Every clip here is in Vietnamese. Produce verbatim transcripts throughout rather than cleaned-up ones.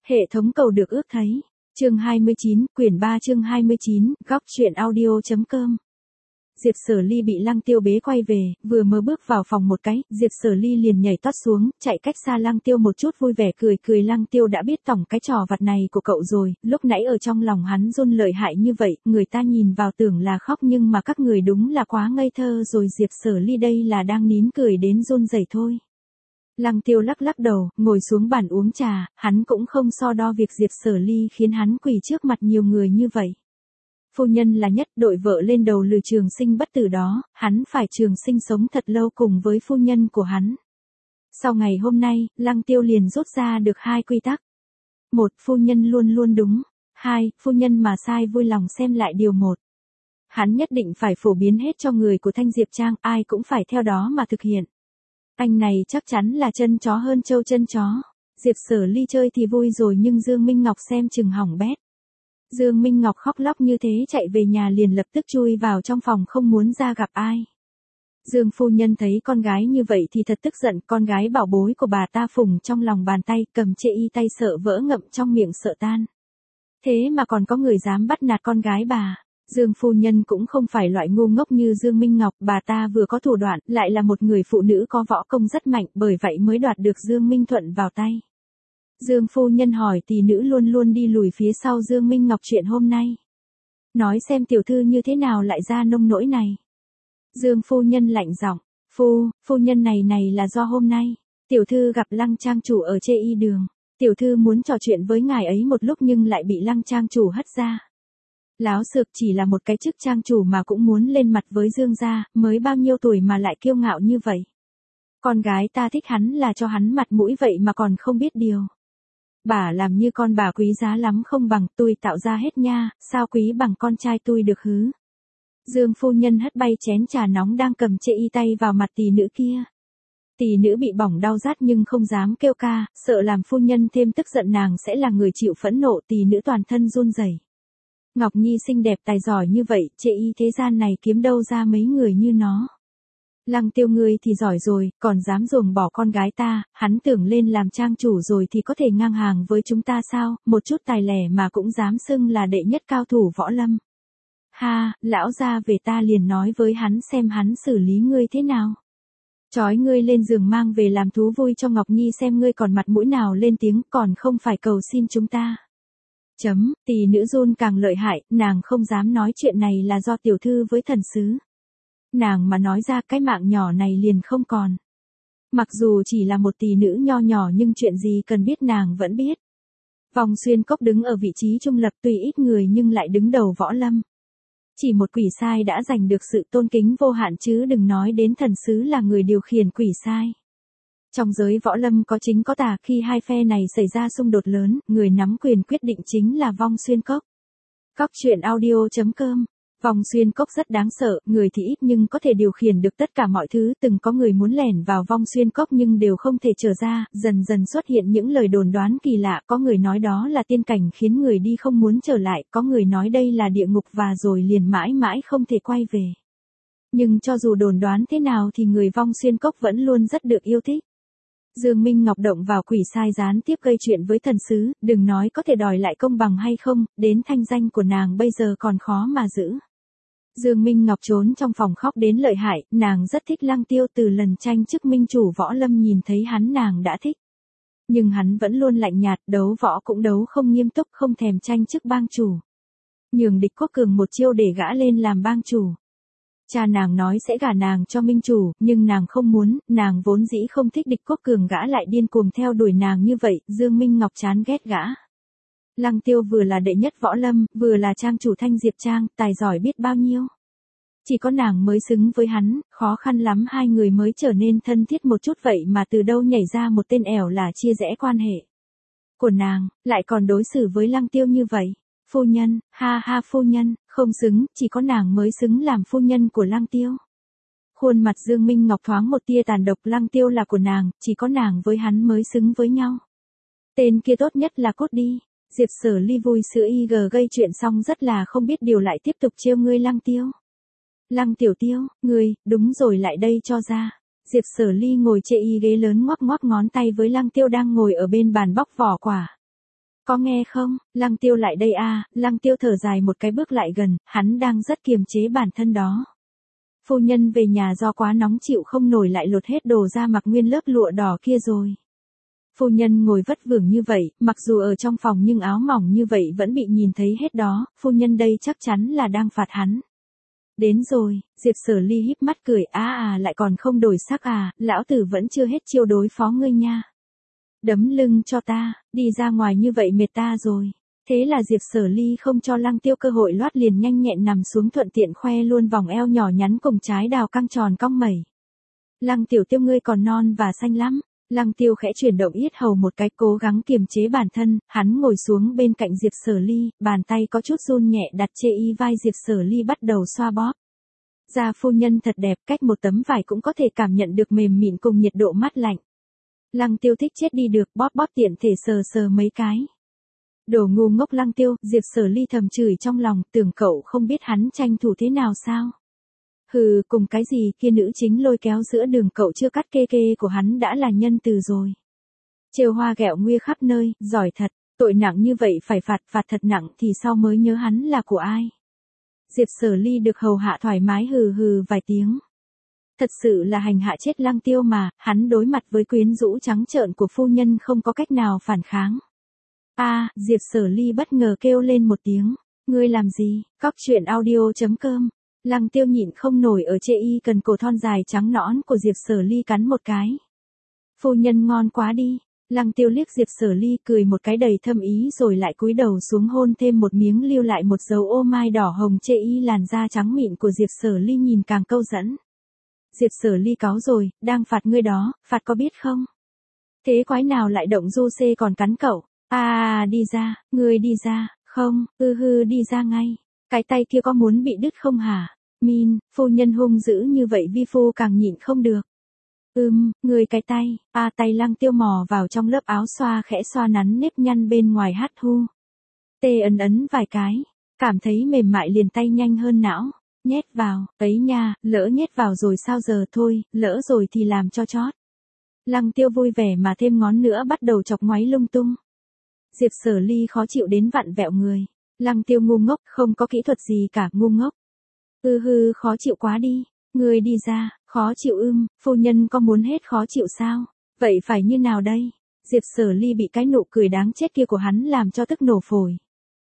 Hệ thống cầu được ước thấy. Chương hai mươi chín, quyển ba chương hai mươi chín, góc truyện audio.com. Diệp Sở Ly bị Lăng Tiêu bế quay về, vừa mới bước vào phòng một cái, Diệp Sở Ly liền nhảy tót xuống, chạy cách xa Lăng Tiêu một chút vui vẻ cười cười. Lăng Tiêu đã biết tổng cái trò vặt này của cậu rồi, lúc nãy ở trong lòng hắn run lợi hại như vậy, người ta nhìn vào tưởng là khóc nhưng mà các người đúng là quá ngây thơ rồi. Diệp Sở Ly đây là đang nín cười đến run rẩy thôi. Lăng Tiêu lắc lắc đầu, ngồi xuống bàn uống trà, hắn cũng không so đo việc Diệp Sở Ly khiến hắn quỳ trước mặt nhiều người như vậy. Phu nhân là nhất, đội vợ lên đầu lừ Trường Sinh bất tử đó, hắn phải Trường Sinh sống thật lâu cùng với phu nhân của hắn. Sau ngày hôm nay, Lăng Tiêu liền rút ra được hai quy tắc. Một, phu nhân luôn luôn đúng. Hai, phu nhân mà sai vui lòng xem lại điều một. Hắn nhất định phải phổ biến hết cho người của Thanh Diệp Trang, ai cũng phải theo đó mà thực hiện. Anh này chắc chắn là chân chó hơn trâu chân chó. Diệp Sở Ly chơi thì vui rồi nhưng Dương Minh Ngọc xem chừng hỏng bét. Dương Minh Ngọc khóc lóc như thế chạy về nhà liền lập tức chui vào trong phòng không muốn ra gặp ai. Dương phu nhân thấy con gái như vậy thì thật tức giận, con gái bảo bối của bà ta phùng trong lòng bàn tay, cầm chê y tay sợ vỡ ngậm trong miệng sợ tan. Thế mà còn có người dám bắt nạt con gái bà. Dương phu nhân cũng không phải loại ngu ngốc như Dương Minh Ngọc, bà ta vừa có thủ đoạn, lại là một người phụ nữ có võ công rất mạnh, bởi vậy mới đoạt được Dương Minh Thuận vào tay. Dương phu nhân hỏi tỷ nữ luôn luôn đi lùi phía sau Dương Minh Ngọc chuyện hôm nay. Nói xem tiểu thư như thế nào lại ra nông nỗi này. Dương phu nhân lạnh giọng, phu, phu nhân này này là do hôm nay, tiểu thư gặp Lăng trang chủ ở chê y đường. Tiểu thư muốn trò chuyện với ngài ấy một lúc nhưng lại bị Lăng trang chủ hất ra. Láo xược, chỉ là một cái chức trang chủ mà cũng muốn lên mặt với Dương gia, mới bao nhiêu tuổi mà lại kiêu ngạo như vậy. Con gái ta thích hắn là cho hắn mặt mũi vậy mà còn không biết điều. Bà làm như con bà quý giá lắm không bằng tôi tạo ra hết nha, sao quý bằng con trai tôi được hứ. Dương phu nhân hất bay chén trà nóng đang cầm chê y tay vào mặt tỷ nữ kia. Tỷ nữ bị bỏng đau rát nhưng không dám kêu ca, sợ làm phu nhân thêm tức giận nàng sẽ là người chịu phẫn nộ, tỷ nữ toàn thân run rẩy. Ngọc Nhi xinh đẹp tài giỏi như vậy, chê y thế gian này kiếm đâu ra mấy người như nó. Lăng Tiêu ngươi thì giỏi rồi, còn dám ruồng bỏ con gái ta, hắn tưởng lên làm trang chủ rồi thì có thể ngang hàng với chúng ta sao, một chút tài lẻ mà cũng dám xưng là đệ nhất cao thủ võ lâm. Ha, lão gia về ta liền nói với hắn xem hắn xử lý ngươi thế nào. Chói ngươi lên giường mang về làm thú vui cho Ngọc Nhi xem ngươi còn mặt mũi nào lên tiếng, còn không phải cầu xin chúng ta. Chấm, tỷ nữ run càng lợi hại, nàng không dám nói chuyện này là do tiểu thư với thần sứ. Nàng mà nói ra cái mạng nhỏ này liền không còn. Mặc dù chỉ là một tỷ nữ nho nhỏ nhưng chuyện gì cần biết nàng vẫn biết. Vòng Xuyên Cốc đứng ở vị trí trung lập tuy ít người nhưng lại đứng đầu võ lâm. Chỉ một quỷ sai đã giành được sự tôn kính vô hạn chứ đừng nói đến thần sứ là người điều khiển quỷ sai. Trong giới võ lâm có chính có tà, khi hai phe này xảy ra xung đột lớn, người nắm quyền quyết định chính là Vong Xuyên Cốc. Góc truyện audio.com. Vong Xuyên Cốc rất đáng sợ, người thì ít nhưng có thể điều khiển được tất cả mọi thứ, từng có người muốn lẻn vào Vong Xuyên Cốc nhưng đều không thể trở ra, dần dần xuất hiện những lời đồn đoán kỳ lạ, có người nói đó là tiên cảnh khiến người đi không muốn trở lại, có người nói đây là địa ngục và rồi liền mãi mãi không thể quay về. Nhưng cho dù đồn đoán thế nào thì người Vong Xuyên Cốc vẫn luôn rất được yêu thích. Dương Minh Ngọc động vào quỷ sai gián tiếp gây chuyện với thần sứ, đừng nói có thể đòi lại công bằng hay không, đến thanh danh của nàng bây giờ còn khó mà giữ. Dương Minh Ngọc trốn trong phòng khóc đến lợi hại, nàng rất thích Lăng Tiêu, từ lần tranh chức minh chủ võ lâm nhìn thấy hắn nàng đã thích. Nhưng hắn vẫn luôn lạnh nhạt, đấu võ cũng đấu không nghiêm túc, không thèm tranh chức bang chủ. Nhường Địch Quốc Cường một chiêu để gã lên làm bang chủ. Cha nàng nói sẽ gả nàng cho minh chủ, nhưng nàng không muốn, nàng vốn dĩ không thích Địch Quốc Cường, gã lại điên cuồng theo đuổi nàng như vậy, Dương Minh Ngọc chán ghét gã. Lăng Tiêu vừa là đệ nhất võ lâm, vừa là trang chủ Thanh Diệp Trang, tài giỏi biết bao nhiêu. Chỉ có nàng mới xứng với hắn, khó khăn lắm hai người mới trở nên thân thiết một chút vậy mà từ đâu nhảy ra một tên ẻo là chia rẽ quan hệ của nàng, lại còn đối xử với Lăng Tiêu như vậy. Phu nhân, ha ha phu nhân, không xứng, chỉ có nàng mới xứng làm phu nhân của Lăng Tiêu. Khuôn mặt Dương Minh Ngọc thoáng một tia tàn độc, Lăng Tiêu là của nàng, chỉ có nàng với hắn mới xứng với nhau. Tên kia tốt nhất là cút đi. Diệp Sở Ly vui sữa y gờ gây chuyện xong rất là không biết điều lại tiếp tục trêu ngươi Lăng Tiêu. Lăng Tiểu Tiêu, ngươi, đúng rồi lại đây cho ra. Diệp Sở Ly ngồi chê y ghế lớn ngoắc ngoắc ngón tay với Lăng Tiêu đang ngồi ở bên bàn bóc vỏ quả. Có nghe không, Lăng Tiêu lại đây a, Lăng Tiêu thở dài một cái bước lại gần, hắn đang rất kiềm chế bản thân đó. Phu nhân về nhà do quá nóng chịu không nổi lại lột hết đồ ra mặc nguyên lớp lụa đỏ kia rồi. Phu nhân ngồi vất vưởng như vậy, mặc dù ở trong phòng nhưng áo mỏng như vậy vẫn bị nhìn thấy hết đó, phu nhân đây chắc chắn là đang phạt hắn. Đến rồi, Diệp Sở Ly híp mắt cười, á à lại còn không đổi sắc à, lão tử vẫn chưa hết chiêu đối phó ngươi nha. Đấm lưng cho ta, đi ra ngoài như vậy mệt ta rồi. Thế là Diệp Sở Ly không cho Lăng Tiêu cơ hội loát liền nhanh nhẹn nằm xuống thuận tiện khoe luôn vòng eo nhỏ nhắn cùng trái đào căng tròn cong mẩy. Lăng tiểu Tiêu ngươi còn non và xanh lắm. Lăng Tiêu khẽ chuyển động yết hầu một cái cố gắng kiềm chế bản thân, hắn ngồi xuống bên cạnh Diệp Sở Ly, bàn tay có chút run nhẹ đặt chê y vai Diệp Sở Ly bắt đầu xoa bóp. Da phu nhân thật đẹp, cách một tấm vải cũng có thể cảm nhận được mềm mịn cùng nhiệt độ mát lạnh. Lăng Tiêu thích chết đi được, bóp bóp tiện thể sờ sờ mấy cái. Đồ ngu ngốc Lăng Tiêu, Diệp Sở Ly thầm chửi trong lòng, tưởng cậu không biết hắn tranh thủ thế nào sao? Hừ, cùng cái gì kia nữ chính lôi kéo giữa đường cậu chưa cắt kê kê của hắn đã là nhân từ rồi. Trêu hoa ghẹo nguya khắp nơi, giỏi thật, tội nặng như vậy phải phạt, phạt thật nặng thì sau mới nhớ hắn là của ai. Diệp Sở Ly được hầu hạ thoải mái hừ hừ vài tiếng. Thật sự là hành hạ chết Lăng Tiêu mà, hắn đối mặt với quyến rũ trắng trợn của phu nhân không có cách nào phản kháng. A, à, Diệp Sở Ly bất ngờ kêu lên một tiếng, ngươi làm gì, cóc truyện audio chấm com. Lăng Tiêu nhịn không nổi ở chê y cần cổ thon dài trắng nõn của Diệp Sở Ly cắn một cái. Phu nhân ngon quá đi. Lăng Tiêu liếc Diệp Sở Ly cười một cái đầy thâm ý rồi lại cúi đầu xuống hôn thêm một miếng lưu lại một dấu ô mai đỏ hồng chê y làn da trắng mịn của Diệp Sở Ly nhìn càng câu dẫn. Diệp Sở Ly cáu rồi, đang phạt ngươi đó, phạt có biết không? Thế quái nào lại động du xê còn cắn cậu? À đi ra, ngươi đi ra, không, ư hư đi ra ngay. Cái tay kia có muốn bị đứt không hả? Min, phu nhân hung dữ như vậy vi phu càng nhịn không được. Ừm, người cái tay, a à, tay Lăng Tiêu mò vào trong lớp áo xoa khẽ xoa nắn nếp nhăn bên ngoài hát hu. Tê ấn ấn vài cái, cảm thấy mềm mại liền tay nhanh hơn não, nhét vào, ấy nha, lỡ nhét vào rồi sao giờ thôi, lỡ rồi thì làm cho chót. Lăng Tiêu vui vẻ mà thêm ngón nữa bắt đầu chọc ngoáy lung tung. Diệp Sở Ly khó chịu đến vặn vẹo người. Lăng Tiêu ngu ngốc, không có kỹ thuật gì cả, ngu ngốc. Hư hư khó chịu quá đi, người đi ra, khó chịu ưm, phu nhân có muốn hết khó chịu sao? Vậy phải như nào đây? Diệp Sở Ly bị cái nụ cười đáng chết kia của hắn làm cho tức nổ phổi.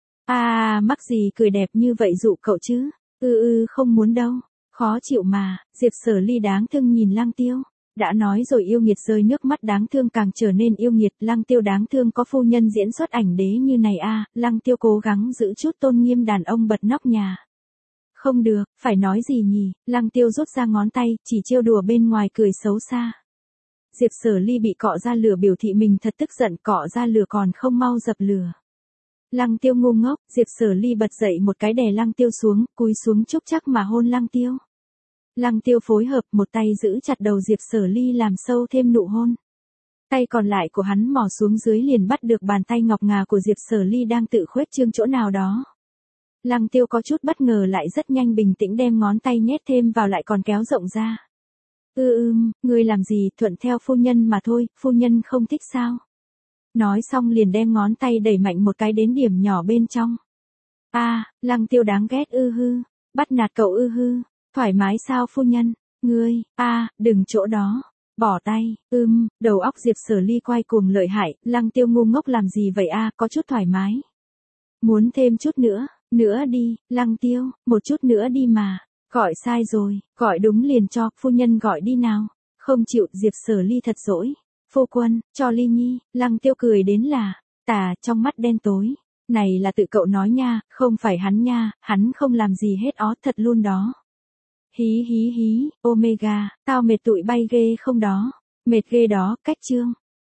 À, mắc gì cười đẹp như vậy dụ cậu chứ? Ư ư không muốn đâu, khó chịu mà, Diệp Sở Ly đáng thương nhìn Lăng Tiêu. Đã nói rồi yêu nghiệt rơi nước mắt đáng thương càng trở nên yêu nghiệt, Lăng Tiêu đáng thương có phu nhân diễn xuất ảnh đế như này a, à, Lăng Tiêu cố gắng giữ chút tôn nghiêm đàn ông bật nóc nhà. Không được, phải nói gì nhỉ, Lăng Tiêu rút ra ngón tay, chỉ trêu đùa bên ngoài cười xấu xa. Diệp Sở Ly bị cọ ra lửa biểu thị mình thật tức giận, cọ ra lửa còn không mau dập lửa. Lăng Tiêu ngu ngốc, Diệp Sở Ly bật dậy một cái đè Lăng Tiêu xuống, cúi xuống chúc chắc mà hôn Lăng Tiêu. Lăng Tiêu phối hợp một tay giữ chặt đầu Diệp Sở Ly làm sâu thêm nụ hôn. Tay còn lại của hắn mò xuống dưới liền bắt được bàn tay ngọc ngà của Diệp Sở Ly đang tự khuếch trương chỗ nào đó. Lăng Tiêu có chút bất ngờ lại rất nhanh bình tĩnh đem ngón tay nhét thêm vào lại còn kéo rộng ra. Ư ưm, ngươi làm gì, thuận theo phu nhân mà thôi, phu nhân không thích sao? Nói xong liền đem ngón tay đẩy mạnh một cái đến điểm nhỏ bên trong. A, à, Lăng Tiêu đáng ghét ư hư, bắt nạt cậu ư hư, thoải mái sao phu nhân, ngươi, a, à, đừng chỗ đó, bỏ tay, ưm, đầu óc Diệp Sở Ly quay cuồng lợi hại, Lăng Tiêu ngu ngốc làm gì vậy a, à, có chút thoải mái. Muốn thêm chút nữa, nữa đi, Lăng Tiêu, một chút nữa đi mà, gọi sai rồi, gọi đúng liền cho, phu nhân gọi đi nào, không chịu, Diệp Sở Ly thật dỗi. Phu quân, cho Ly Nhi, Lăng Tiêu cười đến là, tà, trong mắt đen tối. Này là tự cậu nói nha, không phải hắn nha, hắn không làm gì hết ó, thật luôn đó. Hí hí hí, Omega, tao mệt tụi bay ghê không đó, mệt ghê đó, cách chương.